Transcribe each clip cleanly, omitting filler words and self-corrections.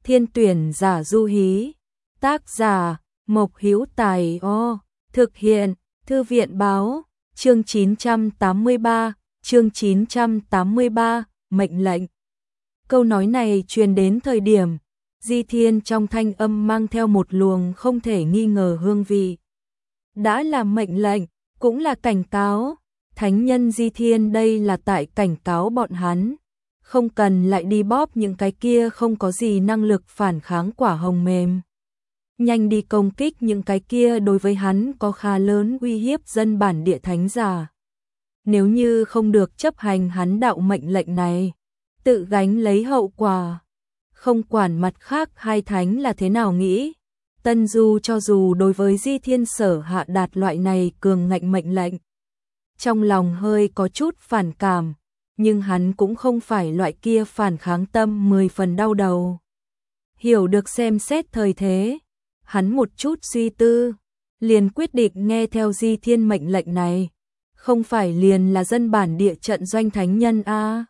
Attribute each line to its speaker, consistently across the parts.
Speaker 1: Thiên tuyển giả du hí. Tác giả Mộc Hữu Tài. Thực hiện Thư viện báo. Chương 983, chương 983, mệnh lệnh. Câu nói này truyền đến thời điểm Di Thiên trong thanh âm mang theo một luồng không thể nghi ngờ hương vị. Đã là mệnh lệnh, cũng là cảnh cáo. Thánh nhân Di Thiên đây là tại cảnh cáo bọn hắn. Không cần lại đi bóp những cái kia không có gì năng lực phản kháng quả hồng mềm. Nhanh đi công kích những cái kia đối với hắn có khá lớn uy hiếp dân bản địa thánh giả. Nếu như không được chấp hành hắn đạo mệnh lệnh này, tự gánh lấy hậu quả. Không quản mặt khác hai thánh là thế nào nghĩ, Tân Du cho dù đối với Di Thiên sở hạ đạt loại này cường ngạnh mệnh lệnh, trong lòng hơi có chút phản cảm, nhưng hắn cũng không phải loại kia phản kháng tâm 10 phần đau đầu. Hiểu được xem xét thời thế, hắn một chút suy tư, liền quyết định nghe theo Di Thiên mệnh lệnh này. Không phải liền là dân bản địa trận doanh thánh nhân a?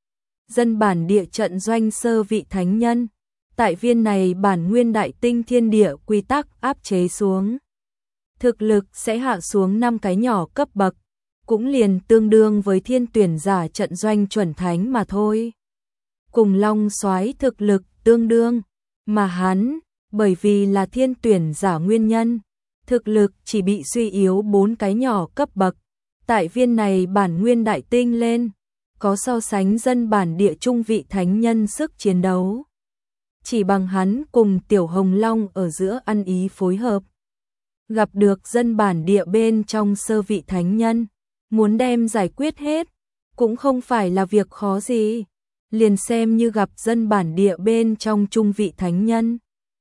Speaker 1: Dân bản địa trận doanh sơ vị thánh nhân, tại viên này bản nguyên đại tinh thiên địa quy tắc áp chế xuống, thực lực sẽ hạ xuống 5 cái nhỏ cấp bậc, cũng liền tương đương với thiên tuyển giả trận doanh chuẩn thánh mà thôi. Cùng Long Soái thực lực tương đương, mà hắn, bởi vì là thiên tuyển giả nguyên nhân, thực lực chỉ bị suy yếu 4 cái nhỏ cấp bậc. Tại viên này bản nguyên đại tinh lên, có so sánh dân bản địa trung vị thánh nhân sức chiến đấu. Chỉ bằng hắn cùng Tiểu Hồng Long ở giữa ăn ý phối hợp. Gặp được dân bản địa bên trong sơ vị thánh nhân, muốn đem giải quyết hết, cũng không phải là việc khó gì. Liền xem như gặp dân bản địa bên trong trung vị thánh nhân.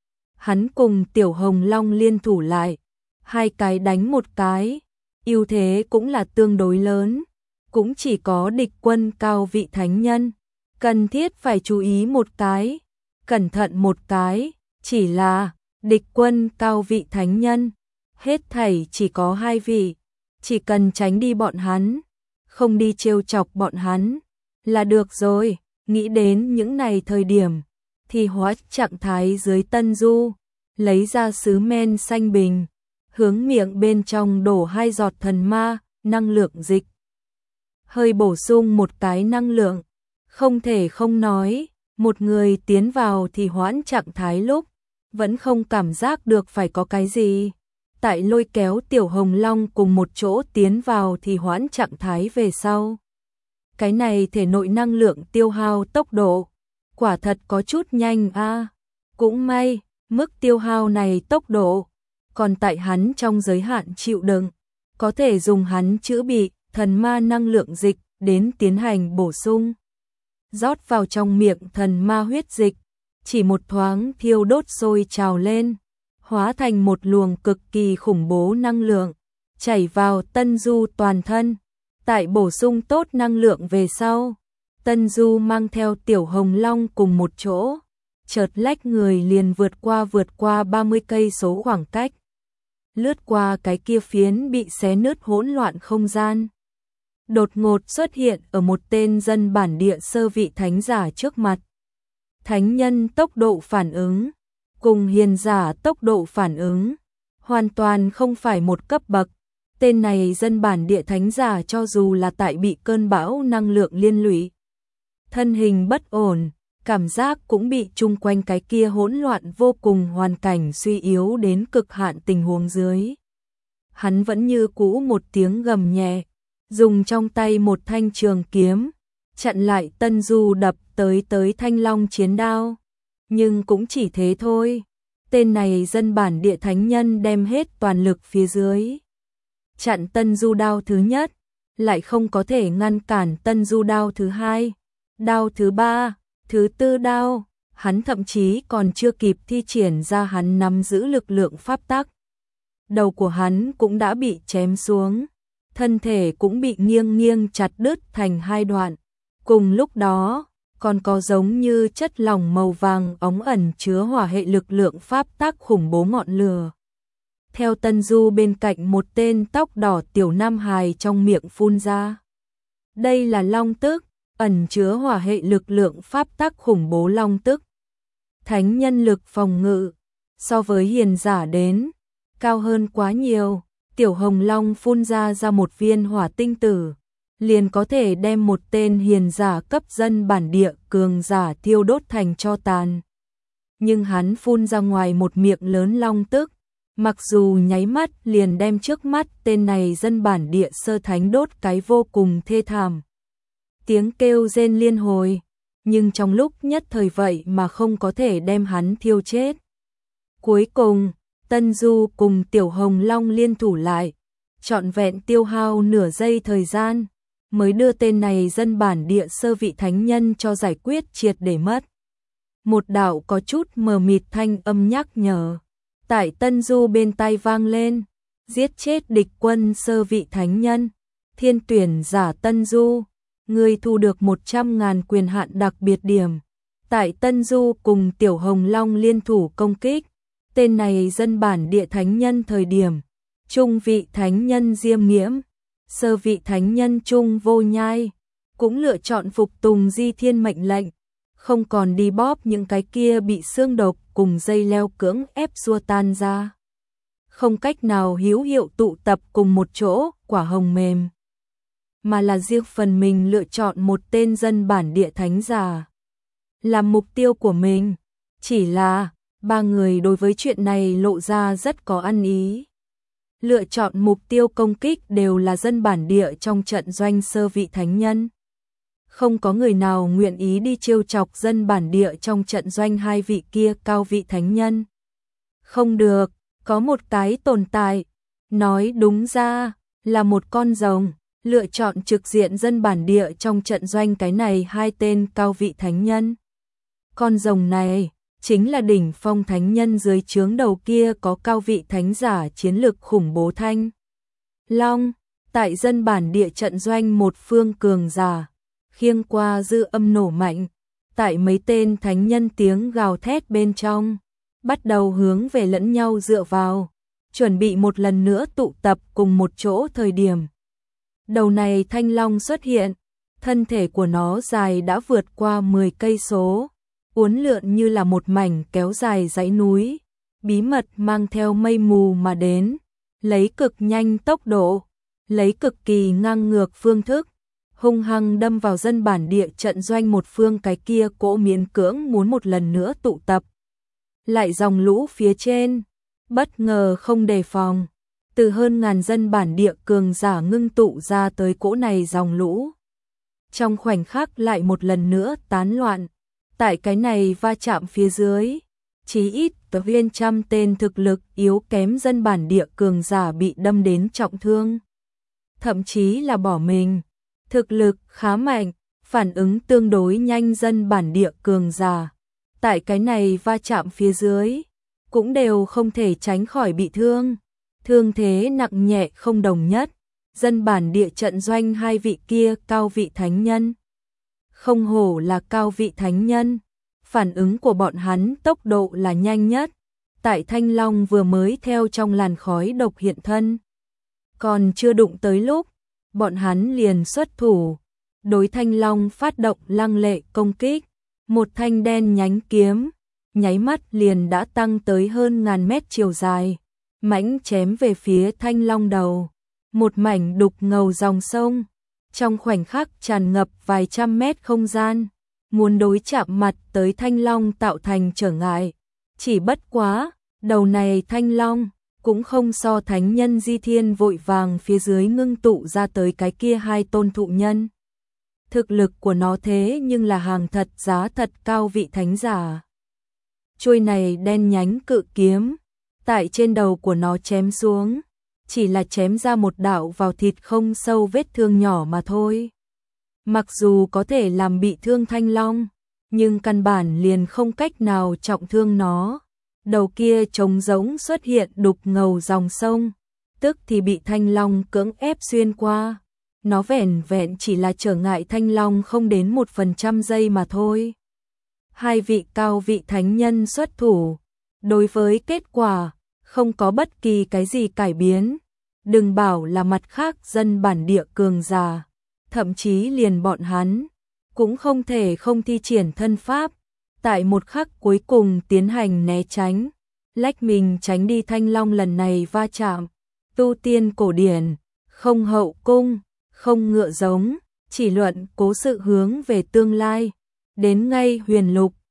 Speaker 1: Hắn cùng Tiểu Hồng Long liên thủ lại, hai cái đánh một cái. Ưu thế cũng là tương đối lớn, cũng chỉ có địch quân cao vị thánh nhân, cần thiết phải chú ý một cái, cẩn thận một cái, chỉ là địch quân cao vị thánh nhân, hết thảy chỉ có 2 vị, chỉ cần tránh đi bọn hắn, không đi trêu chọc bọn hắn, là được rồi. Nghĩ đến những này thời điểm, thì hóa trạng thái dưới Tân Du, lấy ra sứ men xanh bình. Hướng miệng bên trong đổ 2 giọt thần ma, năng lượng dịch. Hơi bổ sung một cái năng lượng, không thể không nói, một người tiến vào thì hoãn trạng thái lúc, vẫn không cảm giác được phải có cái gì. Tại lôi kéo Tiểu Hồng Long cùng một chỗ tiến vào thì hoãn trạng thái về sau. Cái này thể nội năng lượng tiêu hao tốc độ, quả thật có chút nhanh a. Cũng may, mức tiêu hao này tốc độ còn tại hắn trong giới hạn chịu đựng, có thể dùng hắn chữa bị thần ma năng lượng dịch đến tiến hành bổ sung. Rót vào trong miệng thần ma huyết dịch, chỉ một thoáng thiêu đốt sôi trào lên, hóa thành một luồng cực kỳ khủng bố năng lượng, chảy vào Tân Du toàn thân. Tại bổ sung tốt năng lượng về sau, Tân Du mang theo Tiểu Hồng Long cùng một chỗ, chợt lách người liền vượt qua 30 cây số khoảng cách. Lướt qua cái kia phiến bị xé nứt hỗn loạn không gian. Đột ngột xuất hiện ở một tên dân bản địa sơ vị thánh giả trước mặt. Thánh nhân tốc độ phản ứng, cùng hiền giả tốc độ phản ứng, hoàn toàn không phải một cấp bậc. Tên này dân bản địa thánh giả cho dù là tại bị cơn bão năng lượng liên lụy, thân hình bất ổn, cảm giác cũng bị chung quanh cái kia hỗn loạn vô cùng hoàn cảnh suy yếu đến cực hạn tình huống dưới. Hắn vẫn như cũ một tiếng gầm nhẹ, dùng trong tay một thanh trường kiếm, chặn lại Tân Du đập tới thanh long chiến đao. Nhưng cũng chỉ thế thôi, tên này dân bản địa thánh nhân đem hết toàn lực phía dưới. Chặn Tân Du đao thứ nhất, lại không có thể ngăn cản Tân Du đao thứ hai, đao thứ ba, thứ tư đao, hắn thậm chí còn chưa kịp thi triển ra hắn nắm giữ lực lượng pháp tắc. Đầu của hắn cũng đã bị chém xuống, thân thể cũng bị nghiêng chặt đứt thành 2 đoạn. Cùng lúc đó, còn có giống như chất lỏng màu vàng óng ẩn chứa hỏa hệ lực lượng pháp tắc khủng bố ngọn lửa. Theo Tân Du bên cạnh một tên tóc đỏ tiểu nam hài trong miệng phun ra. Đây là long tức, ẩn chứa hỏa hệ lực lượng pháp tắc khủng bố long tức. thánh nhân lực phòng ngự, so với hiền giả đến, cao hơn quá nhiều. Tiểu Hồng Long phun ra một viên hỏa tinh tử, liền có thể đem một tên hiền giả cấp dân bản địa cường giả thiêu đốt thành tro tàn. Nhưng hắn phun ra ngoài một miệng lớn long tức, mặc dù nháy mắt liền đem trước mắt tên này dân bản địa sơ thánh đốt cái vô cùng thê thảm. Tiếng kêu rên liên hồi, nhưng trong lúc nhất thời vậy mà không có thể đem hắn thiêu chết. Cuối cùng, Tân Du cùng Tiểu Hồng Long liên thủ lại, trọn vẹn tiêu hao nửa giây thời gian, mới đưa tên này dân bản địa sơ vị thánh nhân cho giải quyết triệt để mất. Một đạo có chút mờ mịt thanh âm nhắc nhở, tại Tân Du bên tai vang lên, giết chết địch quân sơ vị thánh nhân, thiên tuyển giả Tân Du, ngươi thu được 100.000 quyền hạn đặc biệt điểm. Tại Tân Du cùng Tiểu Hồng Long liên thủ công kích, tên này dân bản địa thánh nhân thời điểm, trung vị thánh nhân Diêm Nghiễm, sơ vị thánh nhân Trung Vô Nhai, cũng lựa chọn phục tùng Di Thiên mệnh lệnh, không còn đi bóp những cái kia bị xương độc cùng dây leo cưỡng ép xua tan ra. Không cách nào hữu hiệu tụ tập cùng một chỗ quả hồng mềm, mà là riêng phần mình lựa chọn một tên dân bản địa thánh giả làm mục tiêu của mình. Chỉ là ba người đối với chuyện này lộ ra rất có ăn ý. Lựa chọn mục tiêu công kích đều là dân bản địa trong trận doanh sơ vị thánh nhân. Không có người nào nguyện ý đi trêu chọc dân bản địa trong trận doanh hai vị kia cao vị thánh nhân. Không được, có một cái tồn tại, nói đúng ra là một con rồng, lựa chọn trực diện dân bản địa trong trận doanh cái này hai tên cao vị thánh nhân. Con rồng này chính là đỉnh phong thánh nhân dưới trướng đầu kia có cao vị thánh giả chiến lực khủng bố Thanh Long, tại dân bản địa trận doanh một phương cường giả, khiêng qua dư âm nổ mạnh, tại mấy tên thánh nhân tiếng gào thét bên trong, bắt đầu hướng về lẫn nhau dựa vào, chuẩn bị một lần nữa tụ tập cùng một chỗ thời điểm. Đầu này Thanh Long xuất hiện, thân thể của nó dài đã vượt qua 10 cây số, uốn lượn như là một mảnh kéo dài dãy núi, bí mật mang theo mây mù mà đến, lấy cực nhanh tốc độ, lấy cực kỳ ngang ngược phương thức, hung hăng đâm vào dân bản địa trận doanh một phương cái kia cỗ miễn cưỡng muốn một lần nữa tụ tập. Lại dòng lũ phía trên, bất ngờ không đề phòng, từ hơn ngàn dân bản địa cường giả ngưng tụ ra tới cỗ này dòng lũ. Trong khoảnh khắc lại một lần nữa tán loạn, tại cái này va chạm phía dưới, chí ít viên trăm tên thực lực yếu kém dân bản địa cường giả bị đâm đến trọng thương. Thậm chí là bỏ mình, thực lực khá mạnh, phản ứng tương đối nhanh dân bản địa cường giả. Tại cái này va chạm phía dưới, cũng đều không thể tránh khỏi bị thương. Thương thế nặng nhẹ không đồng nhất, dân bản địa trận doanh hai vị kia cao vị thánh nhân. Không hổ là cao vị thánh nhân, phản ứng của bọn hắn tốc độ là nhanh nhất. Tại Thanh Long vừa mới theo trong làn khói độc hiện thân, còn chưa đụng tới lúc, bọn hắn liền xuất thủ, đối Thanh Long phát động lăng lệ công kích, một thanh đen nhánh kiếm, nháy mắt liền đã tăng tới hơn ngàn mét chiều dài, mãnh chém về phía Thanh Long đầu, một mảnh đục ngầu dòng sông, trong khoảnh khắc tràn ngập vài trăm mét không gian, muốn đối chạm mặt tới Thanh Long tạo thành trở ngại. Chỉ bất quá, đầu này Thanh Long cũng không so thánh nhân Di Thiên vội vàng phía dưới ngưng tụ ra tới cái kia hai tôn thụ nhân. Thực lực của nó thế nhưng là hàng thật giá thật cao vị thánh giả. Chuôi này đen nhánh cự kiếm, tại trên đầu của nó chém xuống, chỉ là chém ra một đạo vào thịt không sâu vết thương nhỏ mà thôi. Mặc dù có thể làm bị thương Thanh Long, nhưng căn bản liền không cách nào trọng thương nó. Đầu kia trống rỗng xuất hiện đục ngầu dòng sông, tức thì bị Thanh Long cưỡng ép xuyên qua. Nó vẻn vẹn chỉ là trở ngại Thanh Long không đến 1% giây mà thôi. Hai vị cao vị thánh nhân xuất thủ, đối với kết quả, không có bất kỳ cái gì cải biến. Đừng bảo là mặt khác dân bản địa cường giả, thậm chí liền bọn hắn, cũng không thể không thi triển thân pháp, tại một khắc cuối cùng tiến hành né tránh, lách mình tránh đi Thanh Long lần này va chạm. Tu tiên cổ điển, không hậu cung, không ngựa giống, chỉ luận cố sự hướng về tương lai. Đến ngay huyền lục,